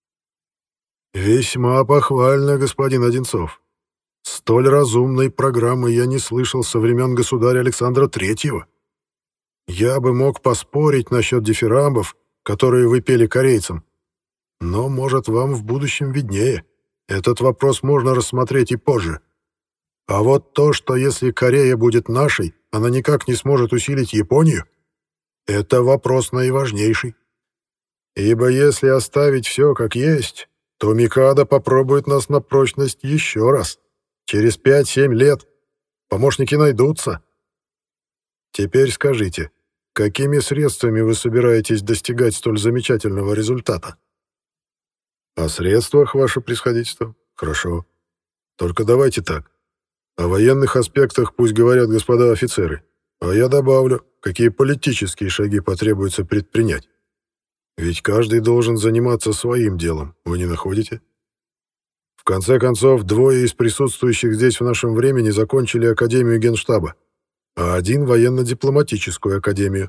Speaker 1: «Весьма похвально, господин Одинцов. Столь разумной программы я не слышал со времен государя Александра Третьего. Я бы мог поспорить насчет дифирамбов, которые вы пели корейцам. Но, может, вам в будущем виднее. Этот вопрос можно рассмотреть и позже. А вот то, что если Корея будет нашей, она никак не сможет усилить Японию, это вопрос наиважнейший. Ибо если оставить все как есть, то Микадо попробует нас на прочность еще раз. Через 5-7 лет помощники найдутся. Теперь скажите, какими средствами вы собираетесь достигать столь замечательного результата? О средствах, ваше превосходительство? Хорошо. Только давайте так. О военных аспектах пусть говорят господа офицеры, а я добавлю, какие политические шаги потребуется предпринять. Ведь каждый должен заниматься своим делом, вы не находите? В конце концов, 2 из присутствующих здесь в нашем времени закончили Академию Генштаба, а 1 — военно-дипломатическую академию.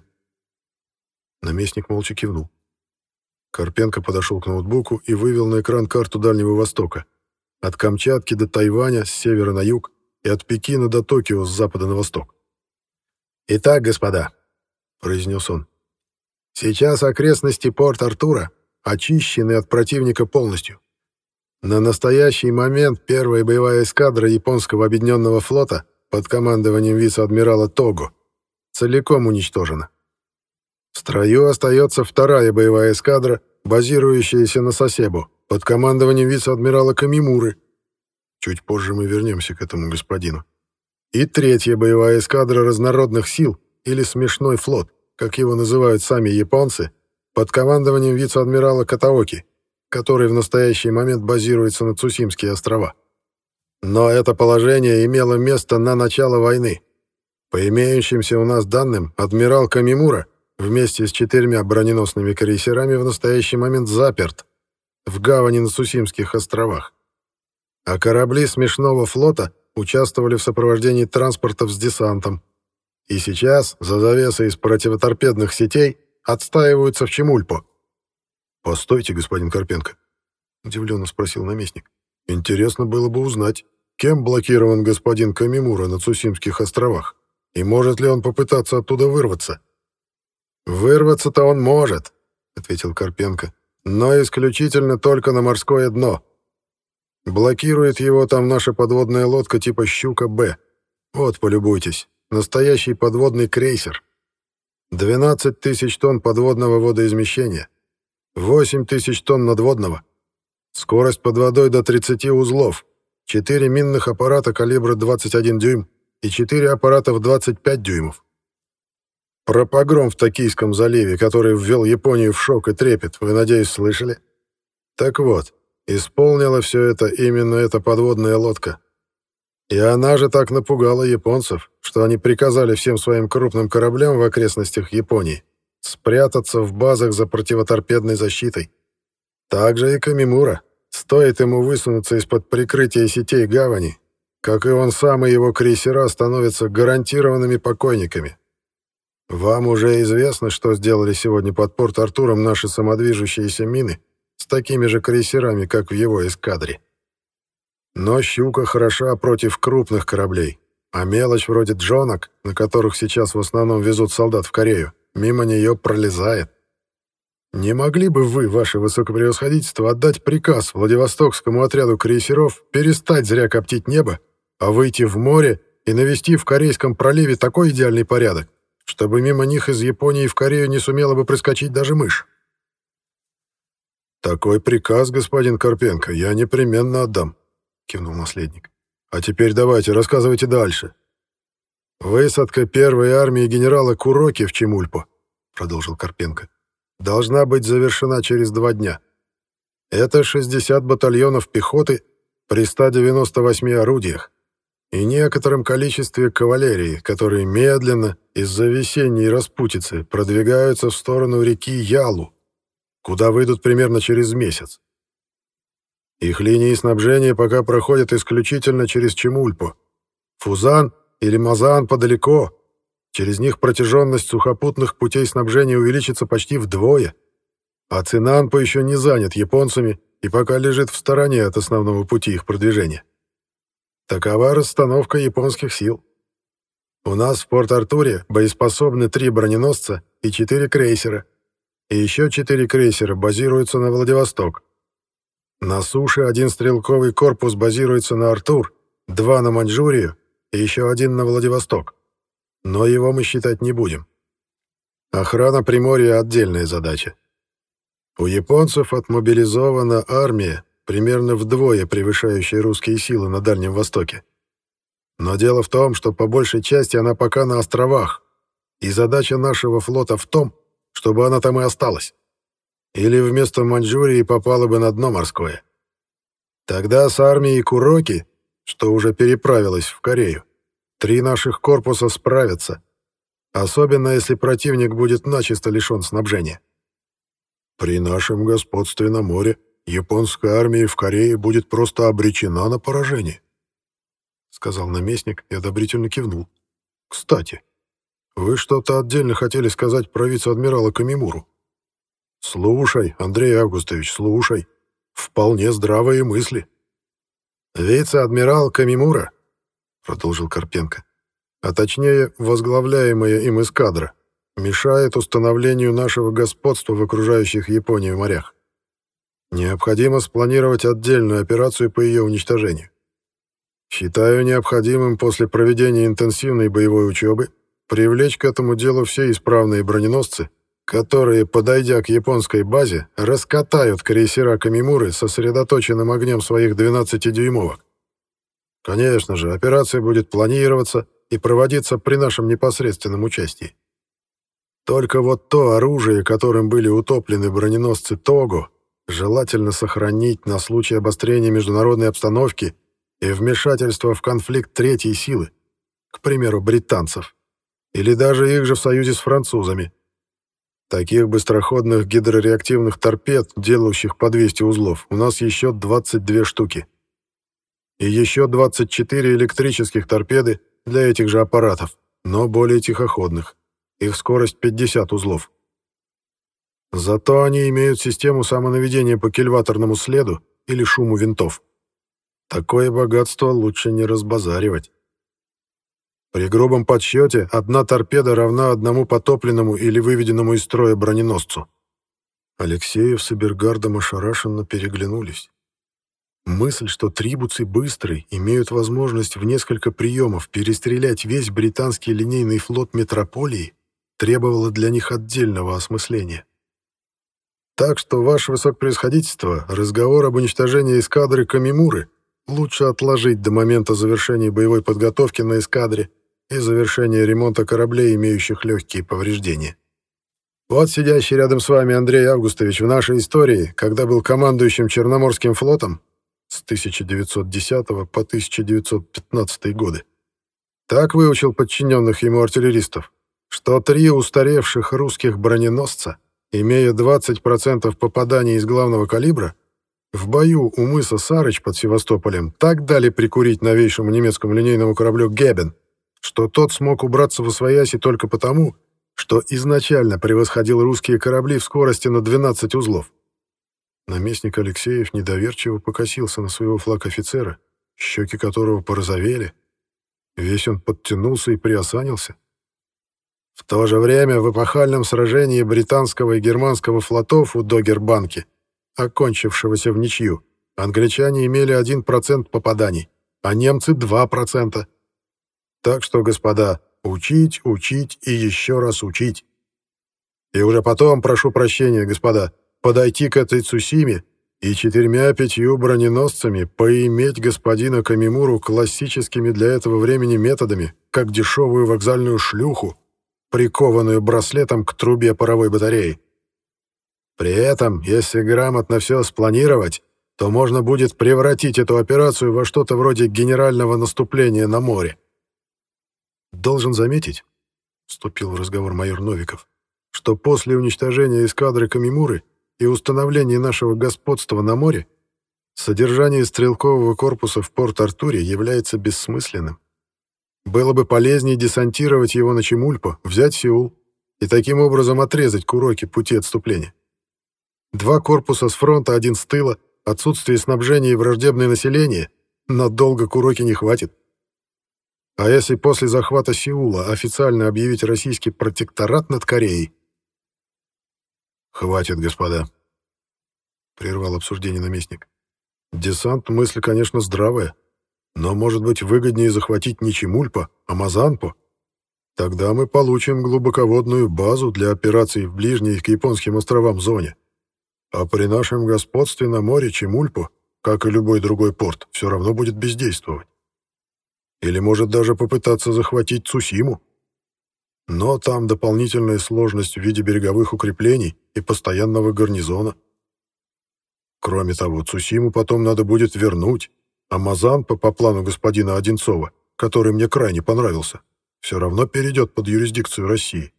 Speaker 1: Наместник молча кивнул. Карпенко подошел к ноутбуку и вывел на экран карту Дальнего Востока. От Камчатки до Тайваня с севера на юг и от Пекина до Токио с запада на восток. «Итак, господа», — произнес он, — «сейчас окрестности Порт-Артура очищены от противника полностью. На настоящий момент первая боевая эскадра японского объединенного флота под командованием вице-адмирала Того целиком уничтожена. В строю остается 2-я боевая эскадра, базирующаяся на Сасебо, под командованием вице-адмирала Камимуры. Чуть позже мы вернемся к этому господину. И 3-я боевая эскадра разнородных сил, или смешной флот, как его называют сами японцы, под командованием вице-адмирала Катаоки, который в настоящий момент базируется на Цусимские острова. Но это положение имело место на начало войны. По имеющимся у нас данным, адмирал Камимура вместе с 4 броненосными крейсерами в настоящий момент заперт в гавани на Цусимских островах. А корабли смешного флота участвовали в сопровождении транспортов с десантом. И сейчас, за завесой из противоторпедных сетей, отстаиваются в Чемульпо. «Постойте, господин Карпенко», — удивленно спросил наместник. «Интересно было бы узнать, кем блокирован господин Камимура на Цусимских островах, и может ли он попытаться оттуда вырваться?» «Вырваться-то он может», — ответил Карпенко, «но исключительно только на морское дно. Блокирует его там наша подводная лодка типа «Щука-Б». Вот, полюбуйтесь, настоящий подводный крейсер. 12 тысяч тонн подводного водоизмещения, 8 тысяч тонн надводного, скорость под водой до 30 узлов, 4 минных аппарата калибра 21 дюйм и 4 аппарата в 25 дюймов. Про погром в Токийском заливе, который ввел Японию в шок и трепет, вы, надеюсь, слышали? Так вот, исполнила все это именно эта подводная лодка. И она же так напугала японцев, что они приказали всем своим крупным кораблям в окрестностях Японии спрятаться в базах за противоторпедной защитой. Также и Камимура. Стоит ему высунуться из-под прикрытия сетей гавани, как и он сам и его крейсера становятся гарантированными покойниками. Вам уже известно, что сделали сегодня под Порт-Артуром наши самодвижущиеся мины с такими же крейсерами, как в его эскадре. Но «Щука» хороша против крупных кораблей, А мелочь вроде джонок, на которых сейчас в основном везут солдат в Корею, мимо нее пролезает. Не могли бы вы, ваше высокопревосходительство, отдать приказ Владивостокскому отряду крейсеров перестать зря коптить небо, а выйти в море и навести в Корейском проливе такой идеальный порядок, чтобы мимо них из Японии в Корею не сумела бы проскочить даже мышь? «Такой приказ, господин Карпенко, я непременно отдам», — кивнул наследник. «А теперь давайте, рассказывайте дальше». «Высадка первой армии генерала Куроки в Чемульпо», — продолжил Карпенко, «должна быть завершена через 2 дня. Это 60 батальонов пехоты при 198 орудиях и некотором количестве кавалерии, которые медленно, из-за весенней распутицы, продвигаются в сторону реки Ялу, куда выйдут примерно через месяц. Их линии снабжения пока проходят исключительно через Чемульпо. Фузан или Мазан подалеко. Через них протяженность сухопутных путей снабжения увеличится почти вдвое. А Цинанпо еще не занят японцами и пока лежит в стороне от основного пути их продвижения. Такова расстановка японских сил. У нас в Порт-Артуре боеспособны 3 броненосца и 4 крейсера. И еще 4 крейсера базируются на Владивосток. На суше 1 стрелковый корпус базируется на Артур, 2 на Маньчжурию и еще 1 на Владивосток. Но его мы считать не будем. Охрана Приморья — отдельная задача. У японцев отмобилизована армия, примерно вдвое превышающая русские силы на Дальнем Востоке. Но дело в том, что по большей части она пока на островах, и задача нашего флота в том, чтобы она там и осталась. Или вместо Маньчжурии попала бы на дно морское. Тогда с армией Куроки, что уже переправилась в Корею, 3 наших корпуса справятся, особенно если противник будет начисто лишен снабжения. При нашем господстве на море японская армия в Корее будет просто обречена на поражение, сказал наместник и одобрительно кивнул. Кстати, вы что-то отдельно хотели сказать про вице-адмирала Камимуру? Слушай, Андрей Августович, слушай. Вполне здравые мысли. Вице-адмирал Камимура, продолжил Карпенко, а точнее возглавляемая им эскадра, мешает установлению нашего господства в окружающих Японию морях. Необходимо спланировать отдельную операцию по ее уничтожению. Считаю необходимым после проведения интенсивной боевой учебы привлечь к этому делу все исправные броненосцы, которые, подойдя к японской базе, раскатают крейсера Камимуры сосредоточенным огнем своих 12-дюймовок. Конечно же, операция будет планироваться и проводиться при нашем непосредственном участии. Только вот то оружие, которым были утоплены броненосцы Того, желательно сохранить на случай обострения международной обстановки и вмешательства в конфликт третьей силы, к примеру, британцев, или даже их же в союзе с французами. Таких быстроходных гидрореактивных торпед, делающих по 200 узлов, у нас еще 22 штуки. И еще 24 электрических торпеды для этих же аппаратов, но более тихоходных. Их скорость 50 узлов. Зато они имеют систему самонаведения по кильваторному следу или шуму винтов. Такое богатство лучше не разбазаривать. При грубом подсчете 1 торпеда равна 1 потопленному или выведенному из строя броненосцу. Алексеев с Эбергардом ошарашенно переглянулись. Мысль, что трибуцы быстрый имеют возможность в несколько приемов перестрелять весь британский линейный флот метрополии, требовала для них отдельного осмысления. Так что, ваше высокопревосходительство, разговор об уничтожении эскадры Камимуры лучше отложить до момента завершения боевой подготовки на эскадре и завершения ремонта кораблей, имеющих легкие повреждения. Вот сидящий рядом с вами Андрей Августович в нашей истории, когда был командующим Черноморским флотом с 1910 по 1915 годы, так выучил подчиненных ему артиллеристов, что 3 устаревших русских броненосца, имея 20% попаданий из главного калибра, в бою у мыса Сарыч под Севастополем так дали прикурить новейшему немецкому линейному кораблю «Гебен», что тот смог убраться восвояси только потому, что изначально превосходил русские корабли в скорости на 12 узлов. Наместник Алексеев недоверчиво покосился на своего флаг-офицера, щеки которого порозовели. Весь он подтянулся и приосанился. В то же время в эпохальном сражении британского и германского флотов у Доггер-Банки, окончившегося в ничью, англичане имели 1% попаданий, а немцы 2%. Так что, господа, учить, учить и еще раз учить. И уже потом, прошу прощения, господа, подойти к этой Цусиме и 4-5 броненосцами поиметь господина Камимуру классическими для этого времени методами, как дешевую вокзальную шлюху, прикованную браслетом к трубе паровой батареи. При этом, если грамотно все спланировать, то можно будет превратить эту операцию во что-то вроде генерального наступления на море. «Должен заметить», — вступил в разговор майор Новиков, «что после уничтожения эскадры Камимуры и установления нашего господства на море содержание стрелкового корпуса в Порт-Артуре является бессмысленным. Было бы полезнее десантировать его на Чемульпо, взять Сеул и таким образом отрезать Куроки пути отступления. 2 корпуса с фронта, 1 с тыла, отсутствие снабжения и враждебное население, надолго Куроки не хватит. А если после захвата Сеула официально объявить российский протекторат над Кореей...» «Хватит, господа», — прервал обсуждение наместник. «Десант — мысль, конечно, здравая, но, может быть, выгоднее захватить не Чемульпо, а Мазанпо. Тогда мы получим глубоководную базу для операций в ближней к японским островам зоне. А при нашем господстве на море Чемульпо, как и любой другой порт, все равно будет бездействовать. Или может даже попытаться захватить Цусиму. Но там дополнительная сложность в виде береговых укреплений и постоянного гарнизона. Кроме того, Цусиму потом надо будет вернуть, а Мазанпо, по плану господина Одинцова, который мне крайне понравился, все равно перейдет под юрисдикцию России».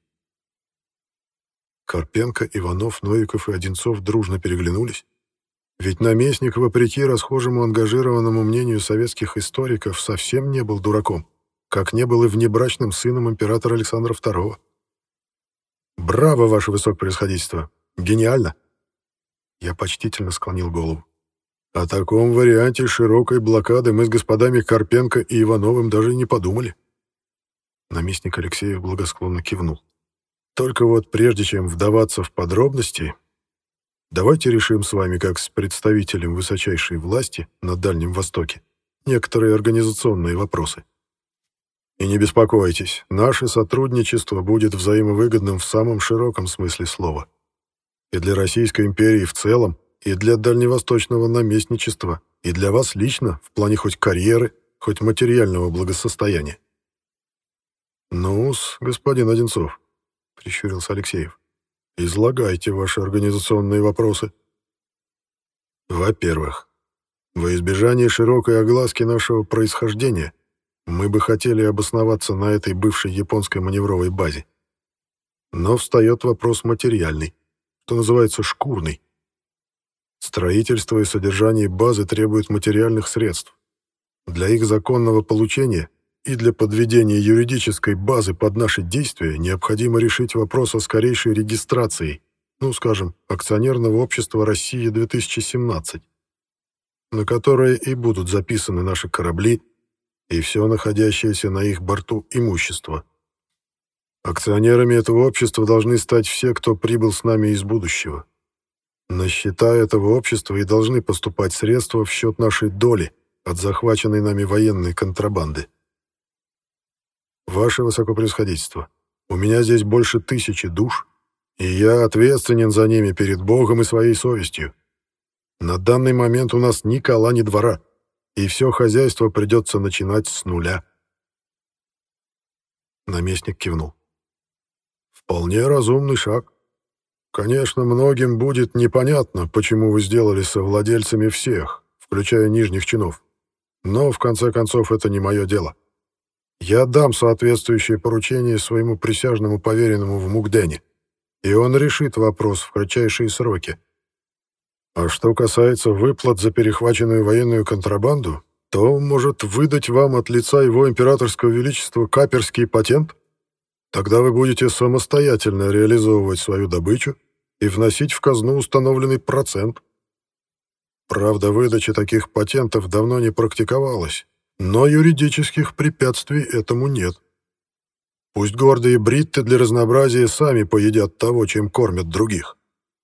Speaker 1: Карпенко, Иванов, Новиков и Одинцов дружно переглянулись. Ведь наместник, вопреки расхожему ангажированному мнению советских историков, совсем не был дураком, как не был и внебрачным сыном императора Александра II. «Браво, ваше высокопревосходительство! Гениально!» Я почтительно склонил голову. О таком варианте широкой блокады мы с господами Карпенко и Ивановым даже не подумали. Наместник Алексеев благосклонно кивнул. «Только вот прежде чем вдаваться в подробности, давайте решим с вами, как с представителем высочайшей власти на Дальнем Востоке, некоторые организационные вопросы. И не беспокойтесь, наше сотрудничество будет взаимовыгодным в самом широком смысле слова. И для Российской империи в целом, и для дальневосточного наместничества, и для вас лично, в плане хоть карьеры, хоть материального благосостояния». «Ну-с, господин Одинцов», — прищурился Алексеев, — «излагайте ваши организационные вопросы». «Во-первых, во избежание широкой огласки нашего происхождения мы бы хотели обосноваться на этой бывшей японской маневровой базе. Но встает вопрос материальный, что называется шкурный. Строительство и содержание базы требуют материальных средств. Для их законного получения и для подведения юридической базы под наши действия необходимо решить вопрос о скорейшей регистрации, скажем, акционерного общества «Россия-2017», на которое и будут записаны наши корабли и все находящееся на их борту имущество. Акционерами этого общества должны стать все, кто прибыл с нами из будущего. На счета этого общества и должны поступать средства в счет нашей доли от захваченной нами военной контрабанды. Ваше Высокопревосходительство, у меня здесь больше 1000 душ, и я ответственен за ними перед Богом и своей совестью. На данный момент у нас ни кола, ни двора, и все хозяйство придется начинать с нуля». Наместник кивнул. «Вполне разумный шаг. Конечно, многим будет непонятно, почему вы сделали совладельцами всех, включая нижних чинов. Но, в конце концов, это не мое дело. Я дам соответствующее поручение своему присяжному поверенному в Мукдене, и он решит вопрос в кратчайшие сроки. А что касается выплат за перехваченную военную контрабанду, то он может выдать вам от лица его императорского величества каперский патент. Тогда вы будете самостоятельно реализовывать свою добычу и вносить в казну установленный процент. Правда, выдача таких патентов давно не практиковалась, Но юридических препятствий этому нет. Пусть гордые бритты для разнообразия сами поедят того, чем кормят других.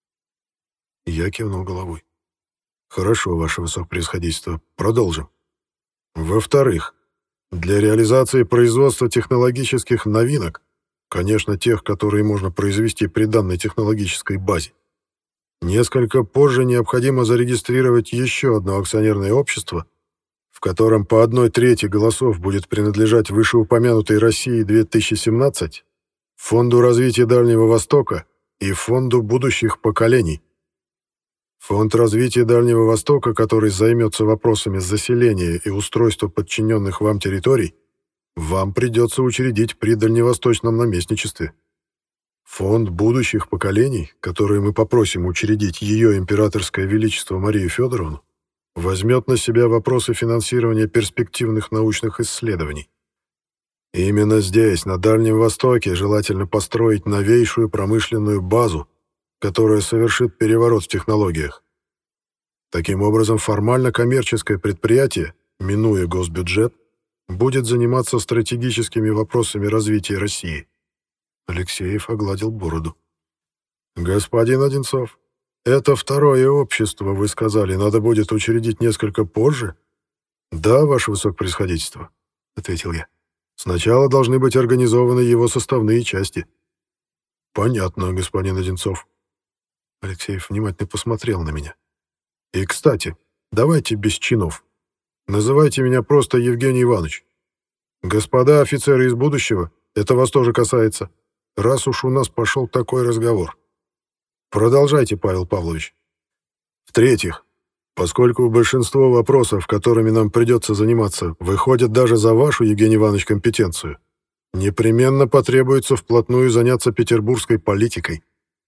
Speaker 1: Я кивнул головой. Хорошо, ваше высокопревосходительство, продолжим. Во-вторых, для реализации производства технологических новинок, конечно, тех, которые можно произвести при данной технологической базе, несколько позже необходимо зарегистрировать еще одно акционерное общество, в котором по 1/3 голосов будет принадлежать вышеупомянутой России 2017, Фонду развития Дальнего Востока и Фонду будущих поколений. Фонд развития Дальнего Востока, который займется вопросами заселения и устройства подчиненных вам территорий, вам придется учредить при Дальневосточном наместничестве. Фонд будущих поколений, который мы попросим учредить Ее Императорское Величество Марию Федоровну, возьмет на себя вопросы финансирования перспективных научных исследований. Именно здесь, на Дальнем Востоке, желательно построить новейшую промышленную базу, которая совершит переворот в технологиях. Таким образом, формально коммерческое предприятие, минуя госбюджет, будет заниматься стратегическими вопросами развития России. Алексеев огладил бороду. «Господин Одинцов, это второе общество, вы сказали, надо будет учредить несколько позже?» «Да, ваше высокопревосходительство», — ответил я. «Сначала должны быть организованы его составные части». «Понятно, господин Одинцов». Алексеев внимательно посмотрел на меня. «И, кстати, давайте без чинов. Называйте меня просто Евгений Иванович. Господа офицеры из будущего, это вас тоже касается, раз уж у нас пошел такой разговор. Продолжайте, Павел Павлович. В-третьих, поскольку большинство вопросов, которыми нам придется заниматься, выходят даже за вашу, Евгений Иванович, компетенцию, непременно потребуется вплотную заняться петербургской политикой.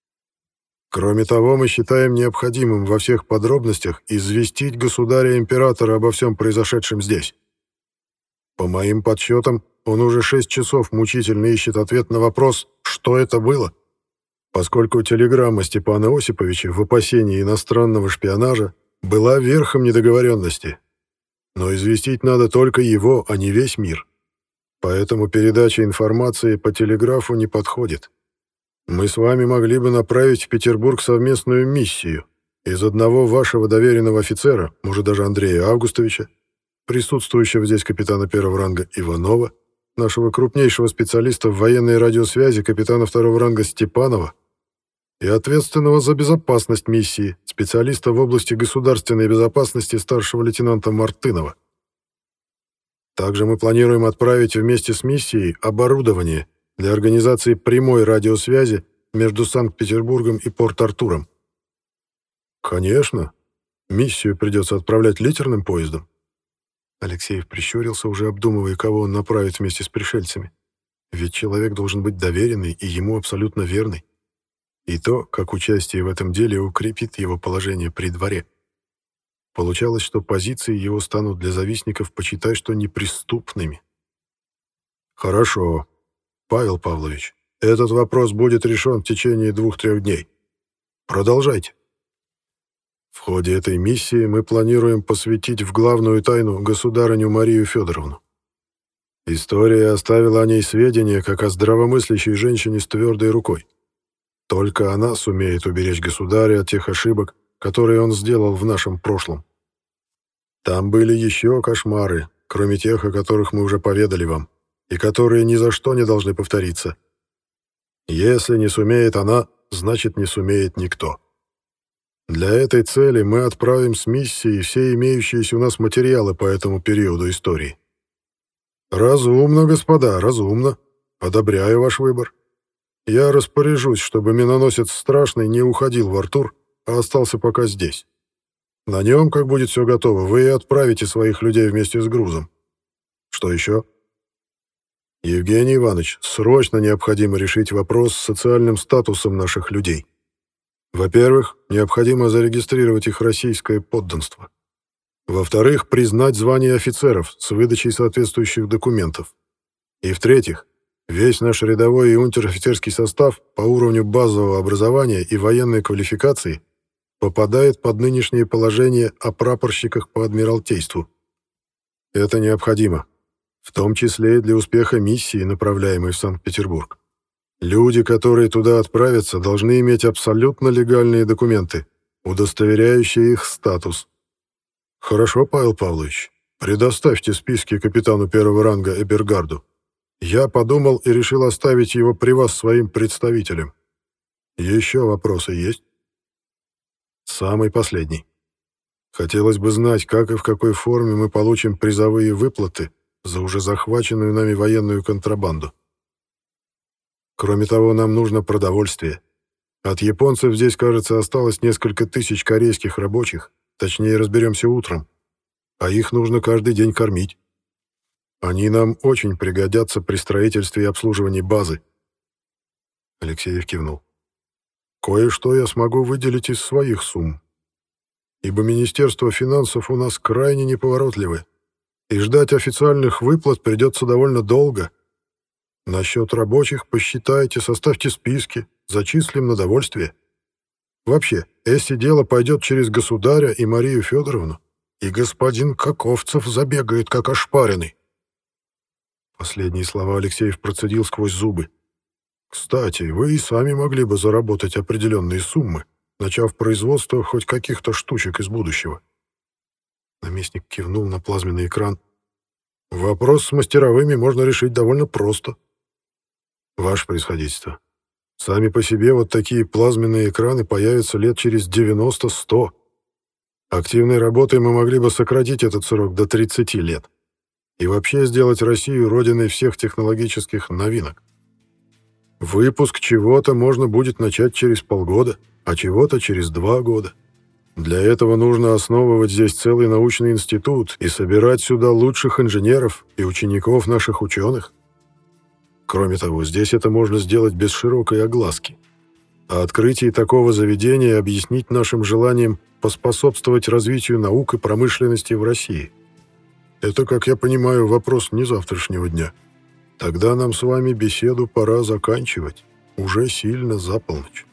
Speaker 1: Кроме того, мы считаем необходимым во всех подробностях известить государя-императора обо всем произошедшем здесь. По моим подсчетам, он уже 6 часов мучительно ищет ответ на вопрос, что это было, поскольку телеграмма Степана Осиповича в опасении иностранного шпионажа была верхом недоговоренности. Но известить надо только его, а не весь мир. Поэтому передача информации по телеграфу не подходит. Мы с вами могли бы направить в Петербург совместную миссию из одного вашего доверенного офицера, может даже Андрея Августовича, присутствующего здесь капитана первого ранга Иванова, нашего крупнейшего специалиста в военной радиосвязи капитана второго ранга Степанова и ответственного за безопасность миссии, специалиста в области государственной безопасности старшего лейтенанта Мартынова. Также мы планируем отправить вместе с миссией оборудование для организации прямой радиосвязи между Санкт-Петербургом и Порт-Артуром. Конечно, миссию придется отправлять литерным поездом. Алексеев прищурился, уже обдумывая, кого он направит вместе с пришельцами. Ведь человек должен быть доверенный и ему абсолютно верный. И то, как участие в этом деле укрепит его положение при дворе. Получалось, что позиции его станут для завистников, почитай, что неприступными. Хорошо, Павел Павлович, этот вопрос будет решен в течение 2-3 дней. Продолжайте. В ходе этой миссии мы планируем посвятить в главную тайну государыню Марию Федоровну. История оставила о ней сведения, как о здравомыслящей женщине с твердой рукой. Только она сумеет уберечь государя от тех ошибок, которые он сделал в нашем прошлом. Там были еще кошмары, кроме тех, о которых мы уже поведали вам, и которые ни за что не должны повториться. Если не сумеет она, значит, не сумеет никто. Для этой цели мы отправим с миссией все имеющиеся у нас материалы по этому периоду истории. Разумно, господа, разумно. Одобряю ваш выбор. Я распоряжусь, чтобы миноносец Страшный не уходил в Артур, а остался пока здесь. На нем, как будет все готово, вы и отправите своих людей вместе с грузом. Что еще? Евгений Иванович, срочно необходимо решить вопрос с социальным статусом наших людей. Во-первых, необходимо зарегистрировать их российское подданство. Во-вторых, признать звание офицеров с выдачей соответствующих документов. И в-третьих, весь наш рядовой и унтер-офицерский состав по уровню базового образования и военной квалификации попадает под нынешнее положение о прапорщиках по адмиралтейству. Это необходимо, в том числе и для успеха миссии, направляемой в Санкт-Петербург. Люди, которые туда отправятся, должны иметь абсолютно легальные документы, удостоверяющие их статус. Хорошо, Павел Павлович, предоставьте списки капитану первого ранга Эбергарду. Я подумал и решил оставить его при вас своим представителем. Еще вопросы есть? Самый последний. Хотелось бы знать, как и в какой форме мы получим призовые выплаты за уже захваченную нами военную контрабанду. Кроме того, нам нужно продовольствие. От японцев здесь, кажется, осталось несколько тысяч корейских рабочих, точнее, разберемся утром, а их нужно каждый день кормить. Они нам очень пригодятся при строительстве и обслуживании базы. Алексеев кивнул. Кое-что я смогу выделить из своих сумм, ибо Министерство финансов у нас крайне неповоротливое, и ждать официальных выплат придется довольно долго. Насчет рабочих посчитайте, составьте списки, зачислим на довольствие. Вообще, если дело пойдет через государя и Марию Федоровну, и господин Каковцев забегает, как ошпаренный. Последние слова Алексеев процедил сквозь зубы. Кстати, вы и сами могли бы заработать определенные суммы, начав производство хоть каких-то штучек из будущего. Наместник кивнул на плазменный экран. Вопрос с мастеровыми можно решить довольно просто. Ваше Превосходительство, сами по себе вот такие плазменные экраны появятся лет через 90-100. Активной работой мы могли бы сократить этот срок до 30 лет и вообще сделать Россию родиной всех технологических новинок. Выпуск чего-то можно будет начать через полгода, а чего-то через 2 года. Для этого нужно основывать здесь целый научный институт и собирать сюда лучших инженеров и учеников наших ученых. Кроме того, здесь это можно сделать без широкой огласки. А открытие такого заведения объяснить нашим желанием поспособствовать развитию наук и промышленности в России. Это, как я понимаю, вопрос не завтрашнего дня. Тогда нам с вами беседу пора заканчивать. Уже сильно за полночь.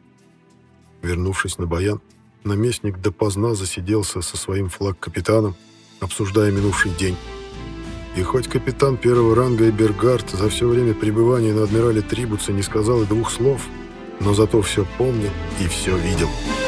Speaker 1: Вернувшись на баян, наместник допоздна засиделся со своим флаг-капитаном, обсуждая минувший день. И хоть капитан первого ранга Эбергард за все время пребывания на адмирале Трибуце не сказал и 2 слов, но зато все помнил и все видел.